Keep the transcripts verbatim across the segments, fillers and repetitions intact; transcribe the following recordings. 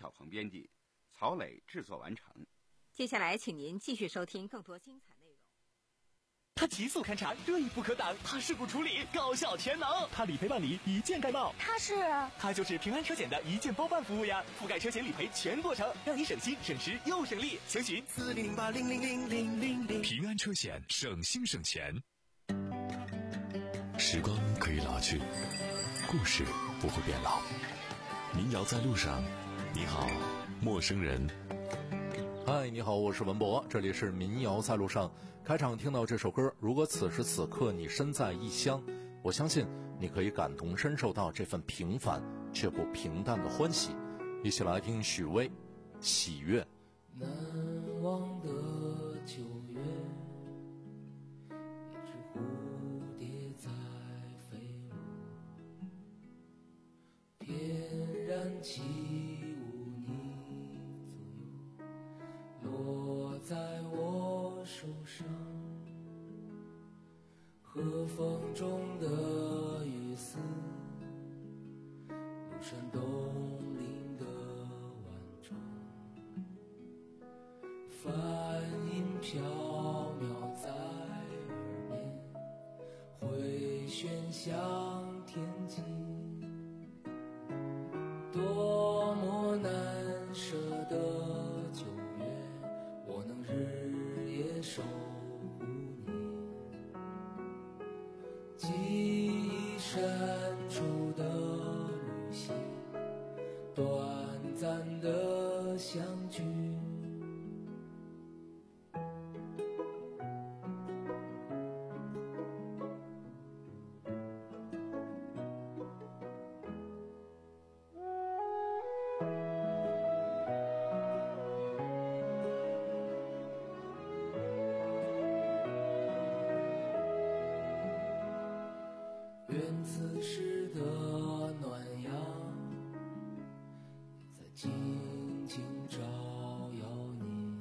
小鹏编辑，曹磊制作完成。 接下来请您继续收听更多精彩内容。 它极速勘查，锐不可挡；它事故处理，高效全能；它理赔办理，一键盖帽。 它是， 它就是平安车险的一键包办服务呀，覆盖车险理赔全过程，让你省心省时又省力。详询四零零八零零零零零零。 平安车险，省心省钱。时光可以老去，故事不会变老。民谣在路上，你好，陌生人。 嗨，你好，我是文博，这里是民谣在路上。开场听到这首歌，如果此时此刻你身在异乡，我相信你可以感同身受到这份平凡却不平淡的欢喜。一起来听许巍《喜悦》。 难忘的九月，一只蝴蝶在飞舞，翩然起舞你左右，落在我手上，和风中的雨丝，庐山东岭的晚钟，梵音飘渺在耳边，回旋向天际，多么难舍的九月，我能日夜守护你，记忆深处的旅行，短暂的相聚，愿此时的暖阳在静静照耀你，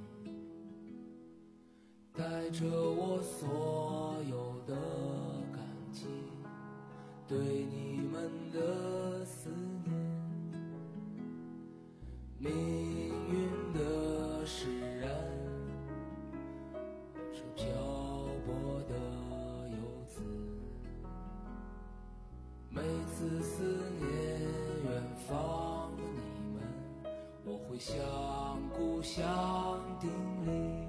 带着我所有的感激，对你们的思念，命运的使然，是漂泊的游子，每次思念远方的你们，我会向故乡叮咛，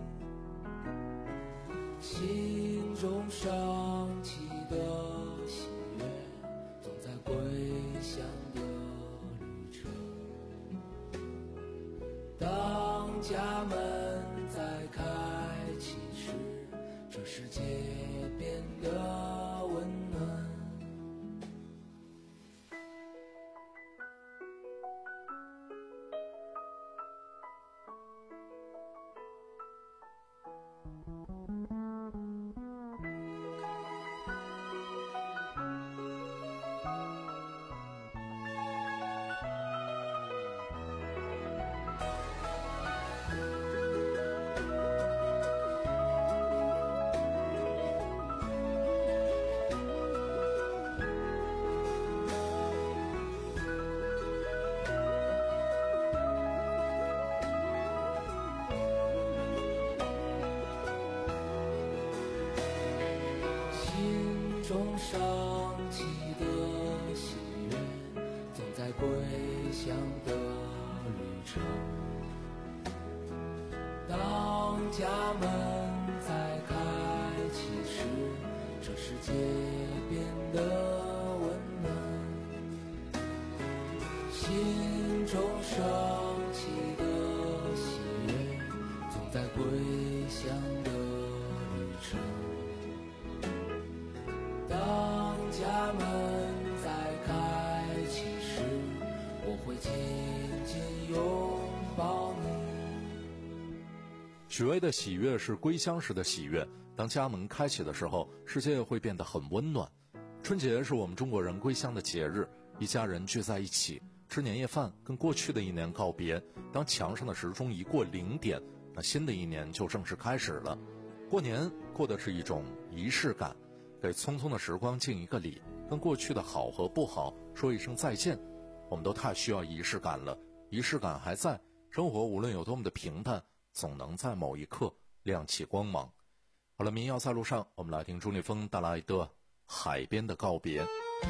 心中升起的喜悦，总在归乡的旅程。当家门在开启时，这世界变得温暖。心中升起的喜悦，总在归乡的旅程。当家门在开启时，这世界变得温暖。心中升起的喜悦，总在归乡的旅程。当家门在开启时，我会紧紧拥抱你。 许巍的喜悦是归乡时的喜悦，当家门开启的时候，世界会变得很温暖。春节是我们中国人归乡的节日，一家人聚在一起吃年夜饭，跟过去的一年告别。当墙上的时钟一过零点，那新的一年就正式开始了。过年过的是一种仪式感，给匆匆的时光敬一个礼，跟过去的好和不好说一声再见。我们都太需要仪式感了， 仪式感还在，生活无论有多么的平淡，总能在某一刻亮起光芒。好了，民谣在路上，我们来听朱立峰带来的《海边的告别》。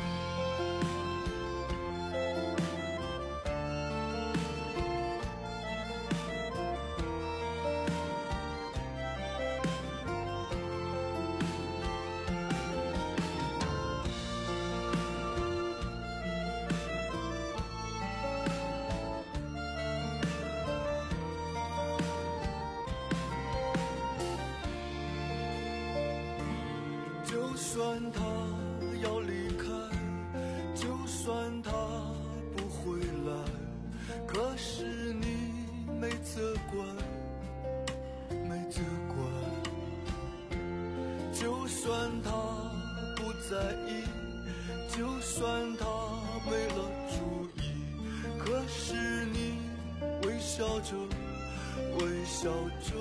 就算他要离开，就算他不回来，可是你没责怪，没责怪。就算他不在意，就算他没了主意，可是你微笑着，微笑着。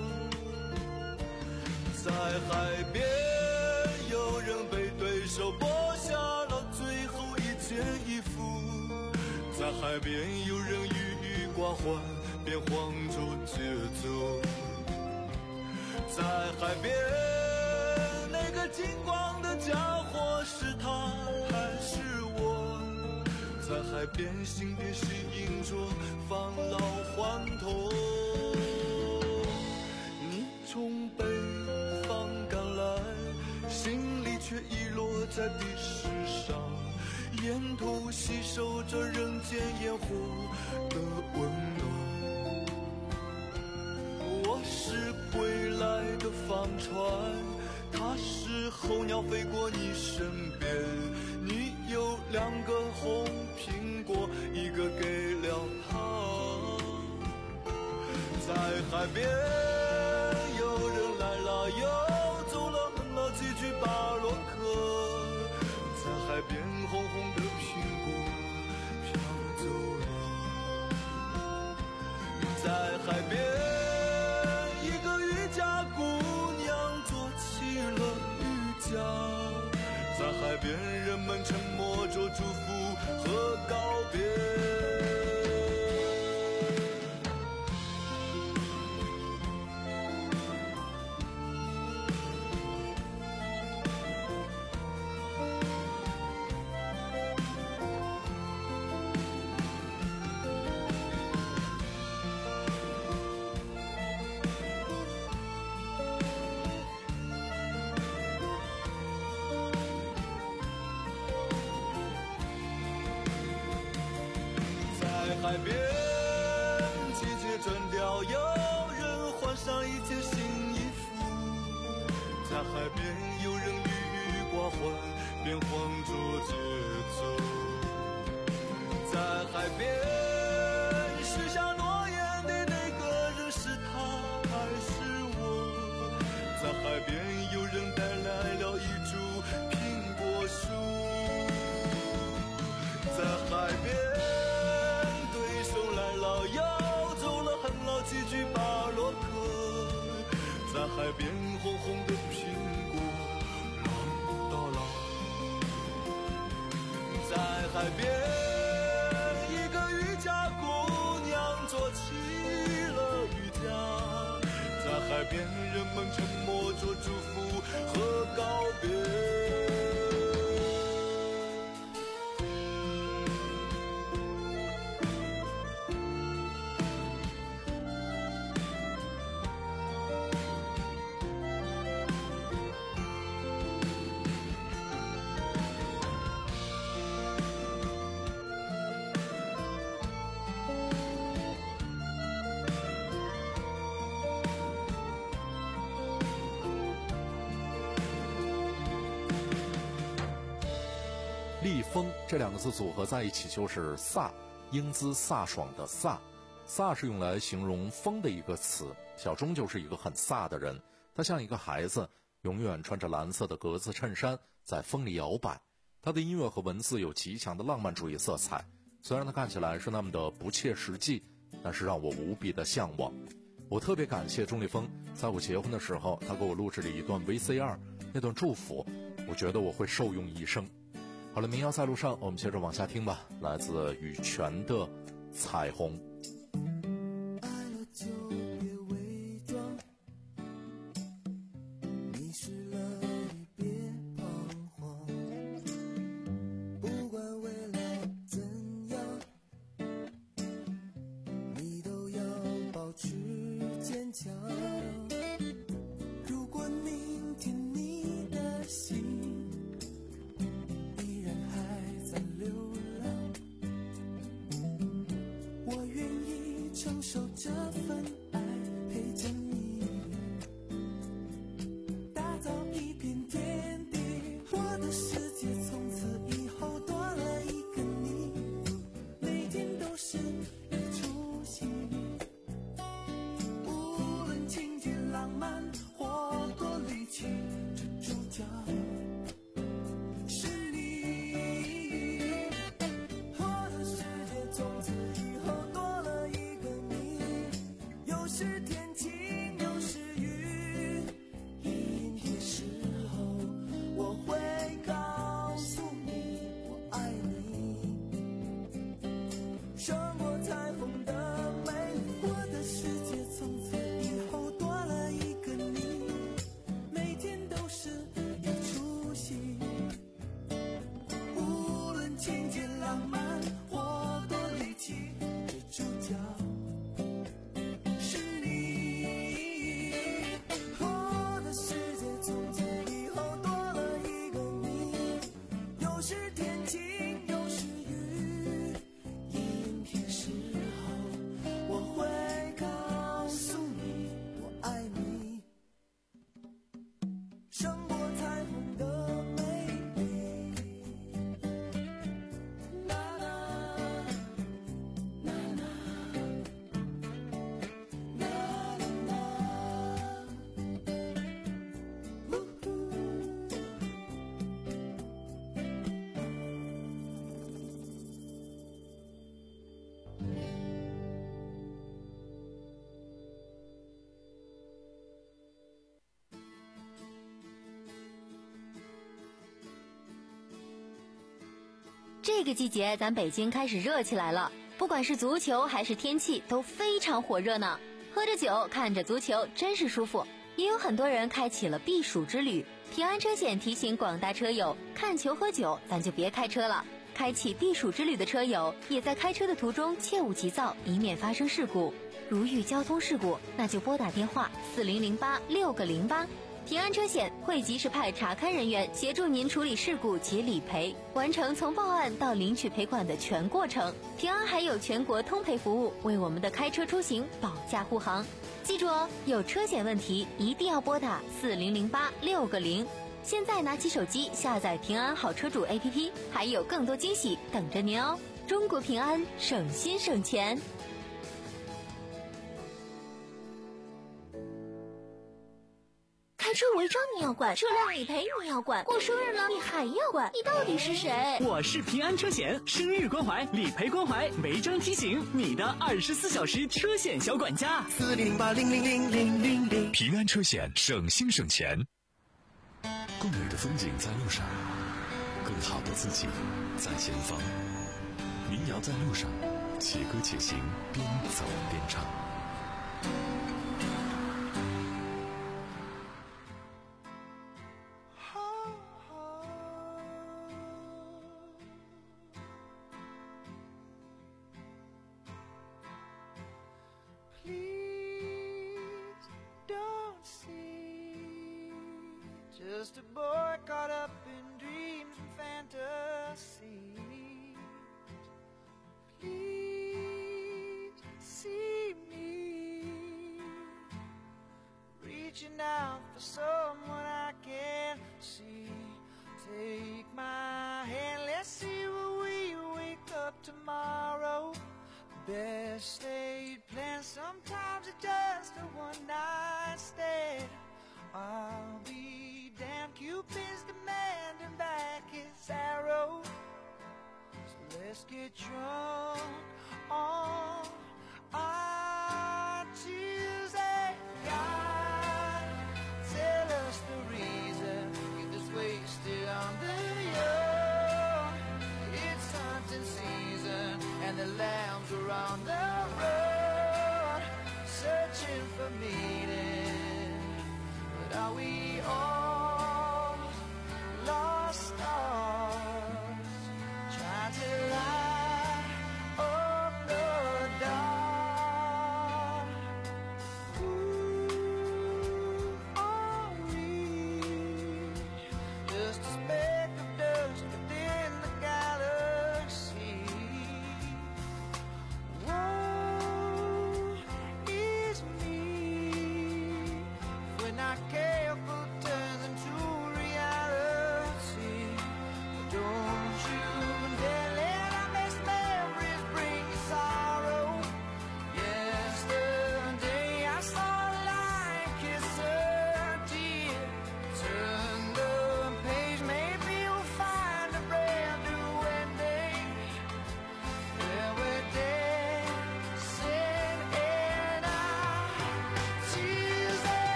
在海边有人被对手剥下了最后一件衣服，在海边有人郁郁寡欢，变换着节奏。在海边那个金光的家伙是他还是我？在海边心电吸引着返老还童。你从北方赶来，心里却遗落在地势上，沿途吸收着人间烟火的温暖。我是归来的帆船，它是候鸟飞过你身边，你有两个红苹果，一个给了他。在海边有人来了又走了，哼了几句巴洛克，在海边红红的苹果飘走了。在海边一个渔家姑娘做起了瑜伽，在海边人们沉默着祝福和告别。海边季节转调，有人换上一件新衣服，在海边有人郁郁寡欢，变换着节奏。在海边许下诺言的那个人是他还是我？在海边有人带来了一株苹果树，在海边几句巴洛克，在海边红红的苹果浪到老。在海边一个渔家姑娘做起了瑜伽，在海边人们沉默着祝福和告别。 立风这两个字组合在一起就是飒，英姿飒爽的飒。飒是用来形容风的一个词，小钟就是一个很飒的人，他像一个孩子，永远穿着蓝色的格子衬衫，在风里摇摆。他的音乐和文字有极强的浪漫主义色彩，虽然他看起来是那么的不切实际，但是让我无比的向往。我特别感谢钟立风，在我结婚的时候，他给我录制了一段 V C R， 那段祝福，我觉得我会受用一生。好了，民谣在路上，我们接着往下听吧。来自羽泉的《 彩虹。 爱了就别伪装，迷失了也别彷徨，不管未来怎样，你都要保持坚强。如果明天你的心依然还在流浪，我愿意承受这份爱，陪着你打造一片天地。我的世界从此以后多了一个你，每天都是一出戏，无论情节浪漫或多离奇，这主角是你。我的世界从此以后多了一个你，有时天晴有时雨，阴天时候我会告诉你我爱你，胜过彩虹的美丽。我的世界从此以后多了一个你，每天都是一出戏，无论情节浪漫或多离奇，这主角是你。我的世界从此以后多了一个你，有时天晴有时雨，阴天时候我会告诉你我爱你，胜过彩虹的美丽。啦啦啦啦啦啦啦，呜呼。 这个季节咱北京开始热起来了，不管是足球还是天气都非常火热呢。喝着酒看着足球真是舒服。也有很多人开启了避暑之旅。平安车险提醒广大车友，看球喝酒咱就别开车了。开启避暑之旅的车友也在开车的途中切勿急躁，以免发生事故。如遇交通事故，那就拨打电话四零零八六个零八。平安车险会及时派查勘人员协助您处理事故及理赔，完成从报案到领取赔款的全过程。平安还有全国通赔服务，为我们的开车出行保驾护航。记住哦，有车险问题一定要拨打四零零八六个零。现在拿起手机下载平安好车主 A P P， 还有更多惊喜等着您哦！中国平安，省心省钱。 开车违章你要管，车辆理赔你要管，过生日了你还要管，你到底是谁？ 我是平安车险，生日关怀、理赔关怀、违章提醒，你的二十四小时车险小管家。 四零八零零零零零零。 平安车险，省心省钱。更美的风景在路上，更好的自己在前方。民谣在路上，且歌且行，边走边唱。 Just a boy caught up in dreams and fantasies. Please see me reaching out for someone I can't see. Take my hand, let's see where we wake up tomorrow. Best laid plans, sometimes it's just a one night stand. I'll be damn, Cupid's demanding back his arrow. So let's get drunk on our Tuesday. God, tell us the reason, get us wasted on the young. It's hunting season and the lambs are on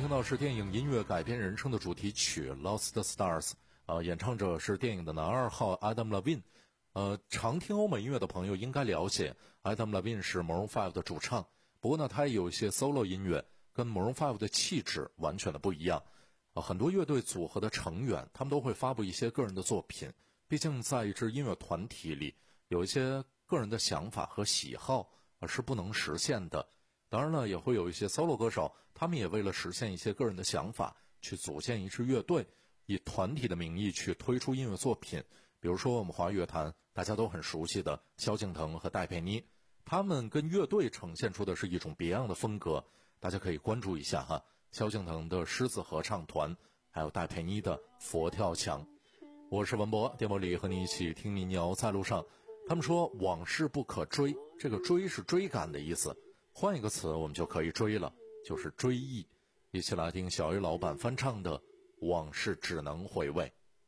到是电影音乐改编人生的主题曲 Lost Stars， 呃，演唱者是电影的男二号 Adam Levine。呃，常听欧美音乐的朋友应该了解 Adam Levine 是 Maroon 五的主唱，不过呢，他也有一些 solo 音乐跟 Maroon 五的气质完全的不一样。呃，很多乐队组合的成员他们都会发布一些个人的作品，毕竟在一支音乐团体里，有一些个人的想法和喜好呃是不能实现的。当然了，也会有一些 solo 歌手，他们也为了实现一些个人的想法，去组建一支乐队，以团体的名义去推出音乐作品。比如说我们华语乐坛大家都很熟悉的萧敬腾和戴佩妮，他们跟乐队呈现出的是一种别样的风格，大家可以关注一下哈。萧敬腾的狮子合唱团，还有戴佩妮的佛跳墙。我是文博，电波里和你一起听民谣在路上。他们说往事不可追，这个追是追赶的意思，换一个词我们就可以追了，就是追忆。一起来听小鱼老板翻唱的《往事只能回味》。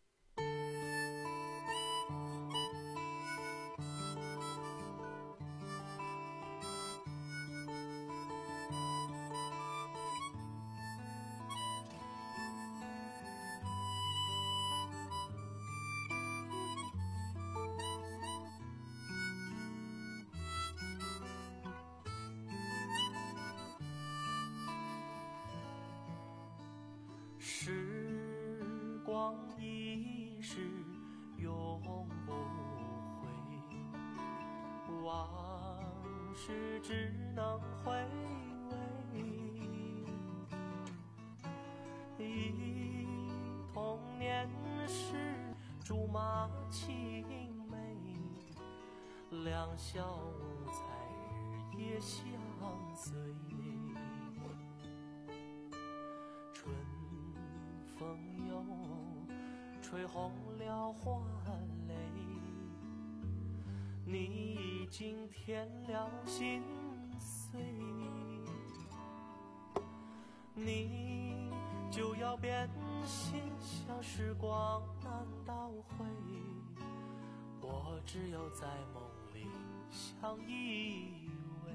时光一逝永不回，往事只能回味。忆童年时竹马青梅，两小无猜日夜相随。春风又吹红了花蕾，你已经添了心碎，你就要变心，像时光难倒回，我只有在梦里相依偎。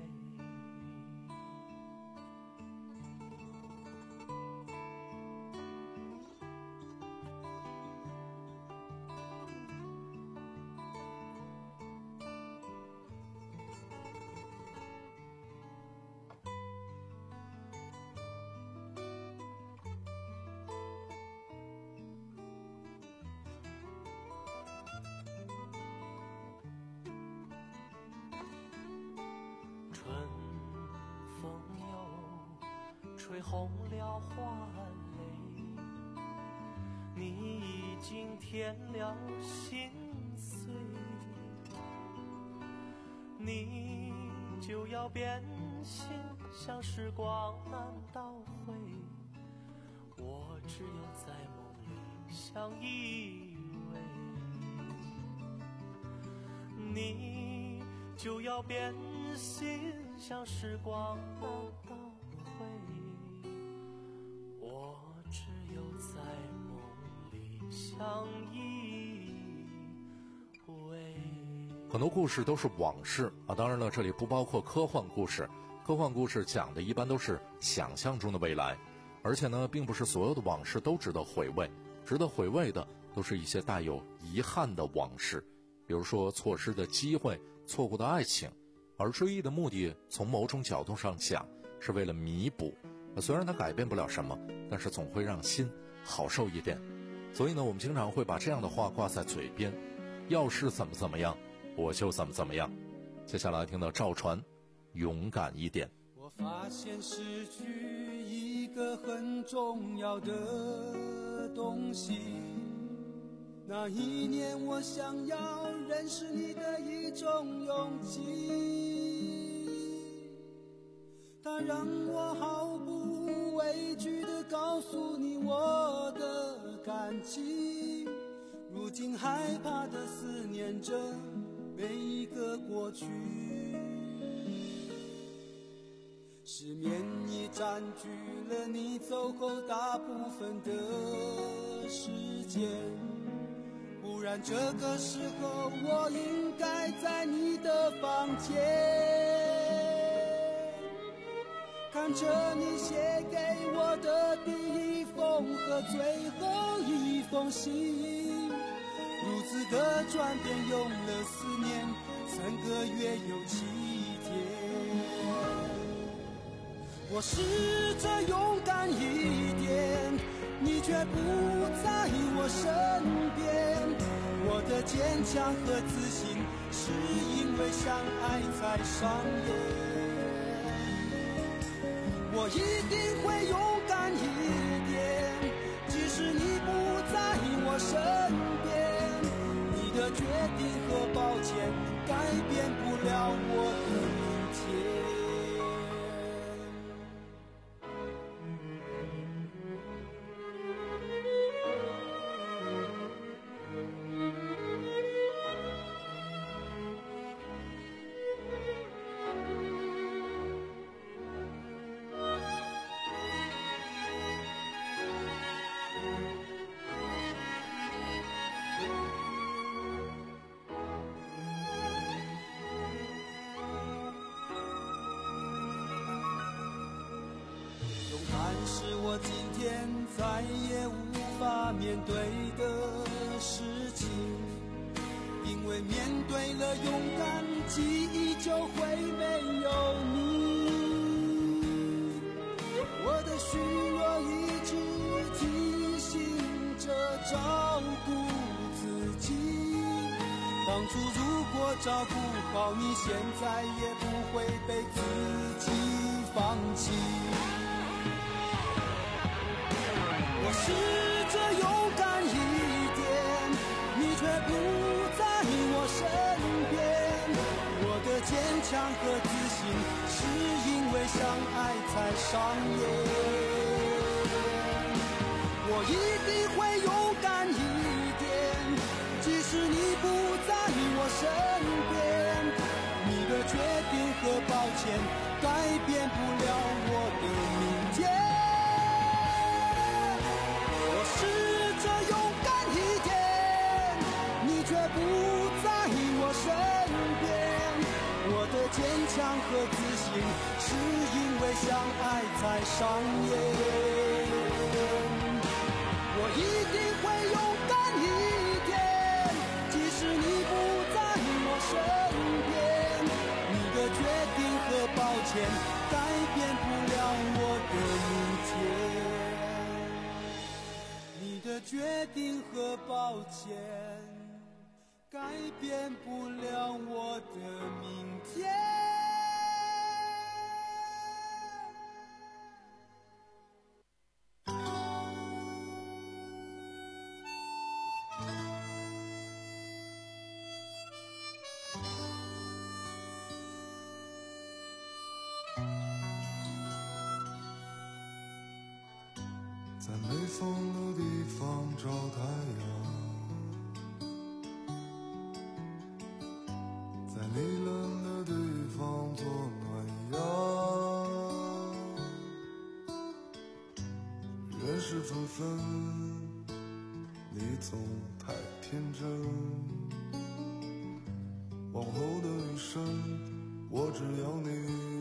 吹红了花蕾，你已经添了心碎，你就要变心，像时光难倒回，我只有在梦里相依偎，你就要变心，像时光难倒回，我只有在梦里相依偎。 很多故事都是往事啊，当然了，这里不包括科幻故事。科幻故事讲的一般都是想象中的未来，而且呢，并不是所有的往事都值得回味，值得回味的都是一些带有遗憾的往事，比如说错失的机会、错过的爱情。而追忆的目的，从某种角度上讲，是为了弥补。虽然它改变不了什么，但是总会让心好受一点。所以呢，我们经常会把这样的话挂在嘴边：要是怎么怎么样，我就怎么怎么样。接下来听到赵传，勇敢一点。 我发现失去一个很重要的东西，那一年我想要认识你的一种勇气，它让我毫不畏惧地告诉你我的感激，如今害怕地思念着每一个过去，失眠已占据了你走后大部分的时间，不然这个时候我应该在你的房间，看看着你写给我的第一封和最后一封信，如此的转变用了四年三个月有七天。我试着勇敢一点，你却不在我身边。我的坚强和自信是因为相爱才上演。我一定会勇敢一点，即使你不在我身边。你的决定和抱歉改变不了我的明天。是我今天再也无法面对的事情，因为面对了勇敢，记忆就会没有你。我的虚弱一直提醒着照顾自己，当初如果照顾好你，现在也不会被自己放弃。我试着勇敢一点，你却不在我身边。我的坚强和自信是因为相爱才上演。我一定会勇敢一点，即使你不在我身边。你的决定和抱歉改变不了我的明天。试着勇敢一点，你却不在我身边。我的坚强和自信是因为相爱才上演。我一定会勇敢一点，即使你不在我身边。你的决定和抱歉改变不了我的明天。你的决定和抱歉改变不了我的明天。 在没风的地方找太阳，在你冷的地方做暖阳。月是纷纷，你总太天真。往后的余生，我只要你。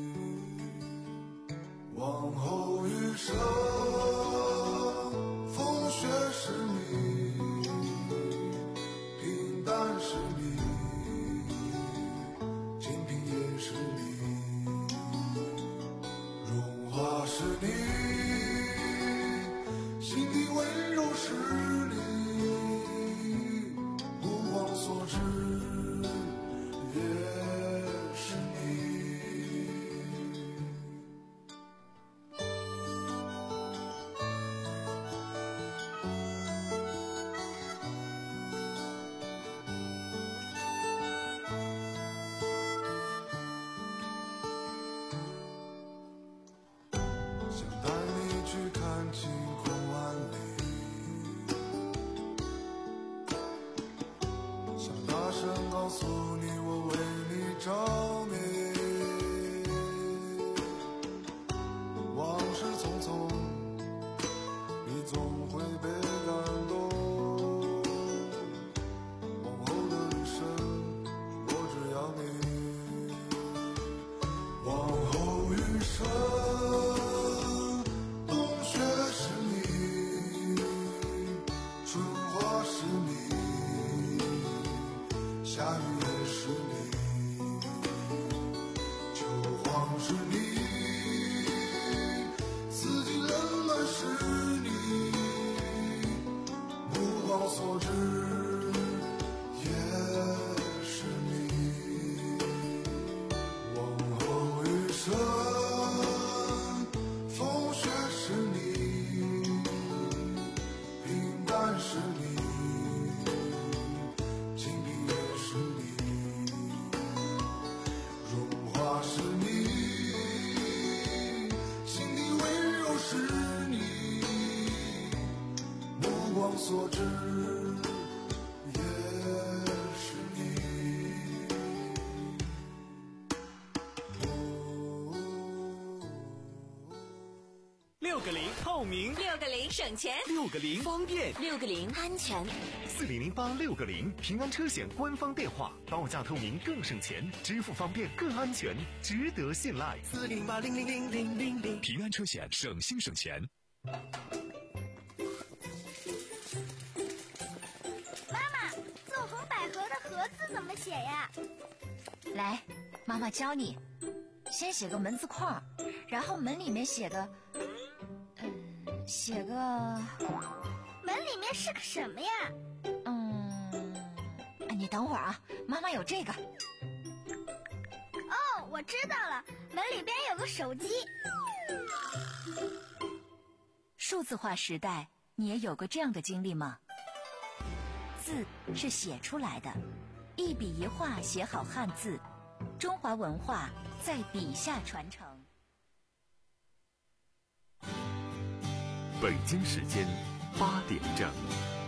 往后余生。风雪是你，平淡是你，清贫也是你，荣华是你，心底温柔是你，目光所至也是你。想带你去看晴空万里，想大声告诉你我为你着迷。往事匆匆，你总会被感动。往后的余生，我只要你。往后余生。 下雨也是你，秋黄是你，四季冷暖是你，目光所至也是你，往后余生风雪是你，平淡是你，经历也是你，融化是你，心底温柔是你，目光所至也是你。 六个零透明， 六个零省钱， 六个零方便， 六个零安全。 四零零八六个零平安车险官方电话，报价透明更省钱，支付方便更安全，值得信赖。 四零八零零零零零零， 平安车险省心省钱。 妈妈，纵横捭阖的阖字怎么写呀？ 来，妈妈教你，先写个门字框，然后门里面写个，嗯，写个， 门里面是个什么呀？ 嗯，你等会儿啊，妈妈有这个。 哦，我知道了，门里边有个手机。 数字化时代，你也有过这样的经历吗？字是写出来的，一笔一画写好汉字，中华文化在笔下传承。 北京时间八点正。